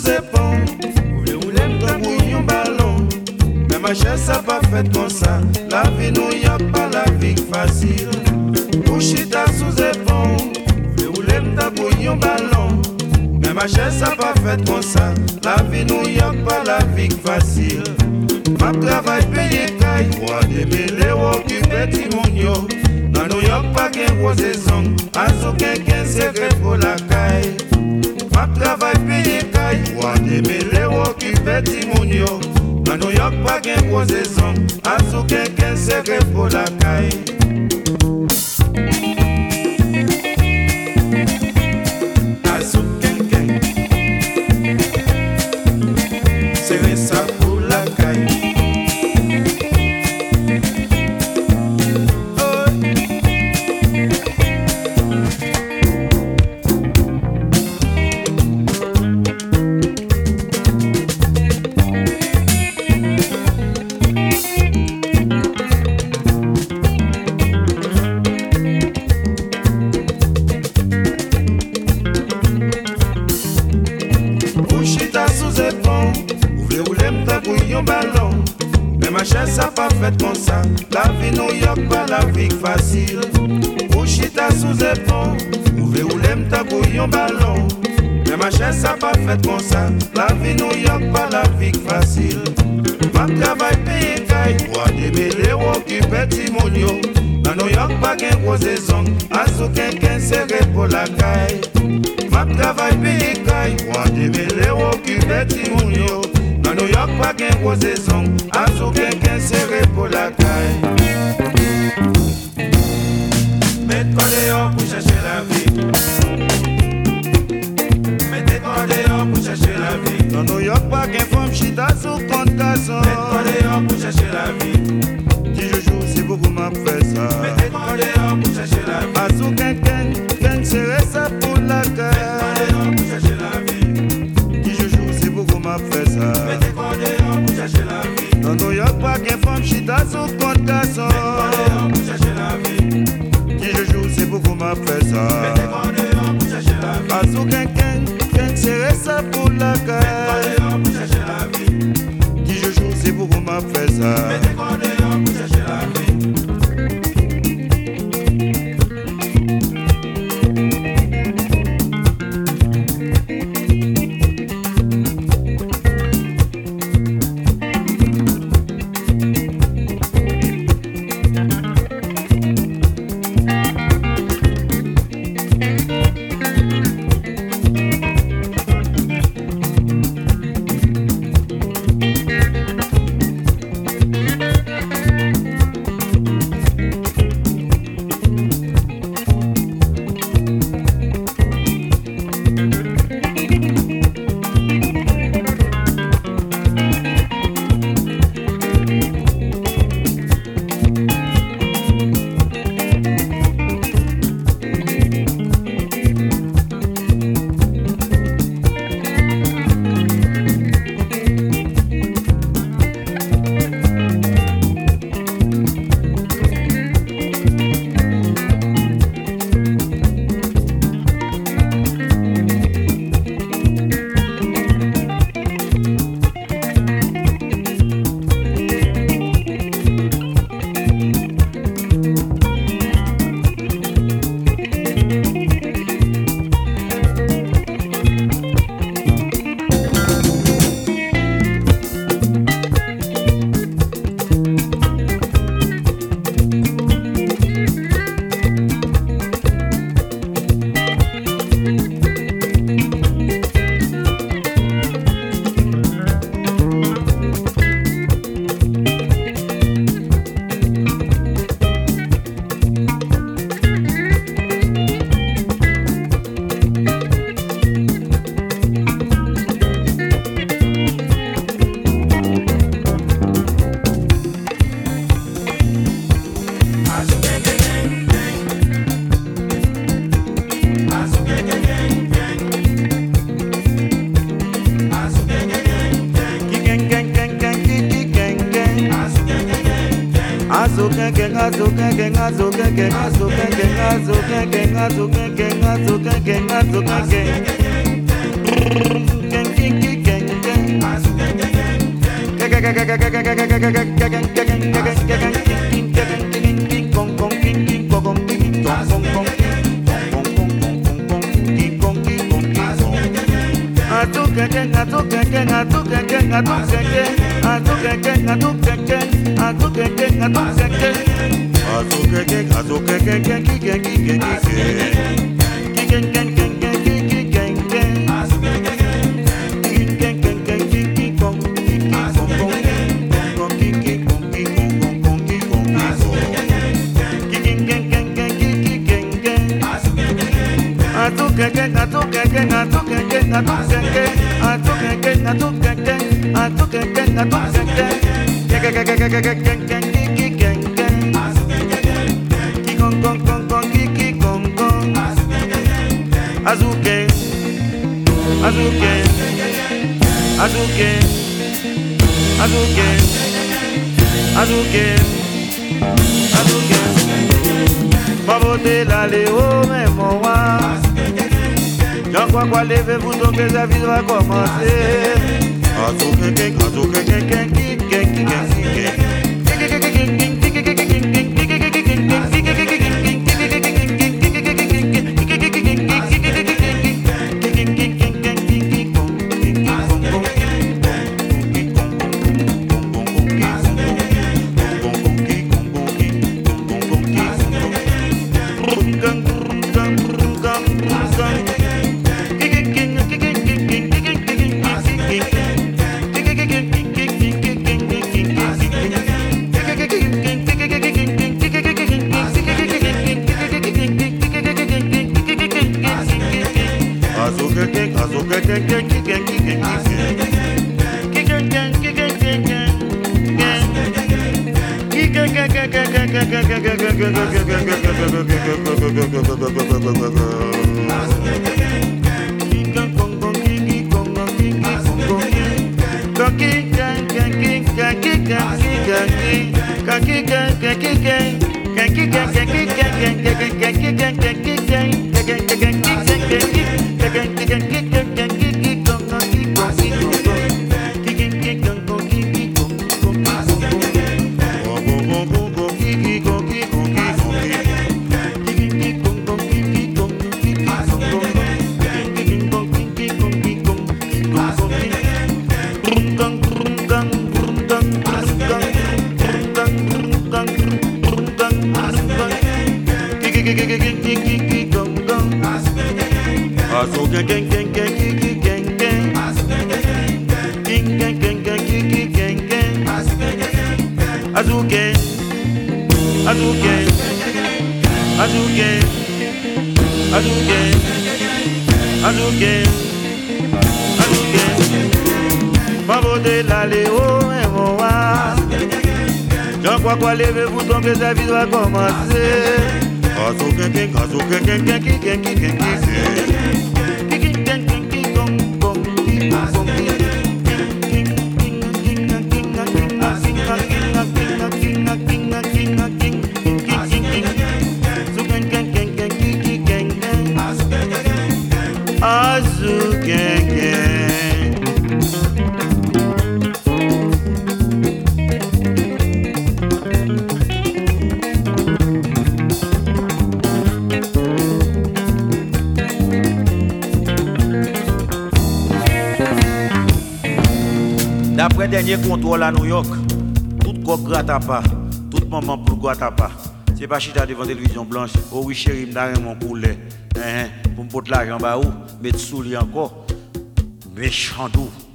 les ponts, vous voulez m'tabouiller un ballon. Mais ma chaise ça pas fait comme ça. La vie nous y a pas la vie facile. Bouchita sous les ponts, vous voulez m'tabouiller un ballon. Mais ma chaise ça pas fait comme ça. La vie nous y a pas la vie facile. Ma travail payé caille, moi démêler occuper Timonio. Dans New York pas qu'un gros saison, à ce qu'un secret pour la caille. Ma travail payé caille, moi démêler occuper Timonio. Dans New York pas qu'un gros saison, à ce qu'un secret pour la caille. C'est ça pour la caille. Ballon. Mais ma chaise ça pas fait comme ça. La vie New York pas la vie facile. Bouchita sous les ponts, vous voulez m'tabouiller un ballon. Mais ma chaise ça pas fait comme ça. La vie New York pas la vie facile. Ma travail payé caille, moi démêler occuper Timonio. Dans New York pas qu'un gros saison, à ce qu'un serré pour la caille. Ma travail payé caille, moi démêler occuper Timonio. Dans New York, pas qu'un gros saison, à ce qu'un serré pour la caille. Mets-toi dehors pour chercher la vie. Mettez-toi dehors pour chercher la vie. Dans New York, pas qu'un femme chita sous compte garçon. Mets-toi dehors pour chercher la vie. Si je joue, c'est beaucoup m'a fait ça. Mettez-toi dehors pour chercher la vie. À ce qu'un serré ça pour la caille. Mets-toi dehors pour chercher la vie. Si je joue, c'est beaucoup m'a fait ça. Dans New York, pas qu'un femme chita sous compte garçon. Qui je joue, c'est beaucoup m'a fait ça. À sous qu'un serré ça pour la caille. Qui je joue, c'est beaucoup m'a fait ça. Azo Levez-vous donc que la vie va commencer. Levez-vous donc que la vie va commencer. D'après dernier contrôle à New York, tout coq gratte à pas, tout maman pour gratte à pas. C'est pas chita devant télévision blanche. Oh oui chérie, m'dare mon poulet. Pour me porter l'argent bah où, mettre sous lui encore. Méchant doux.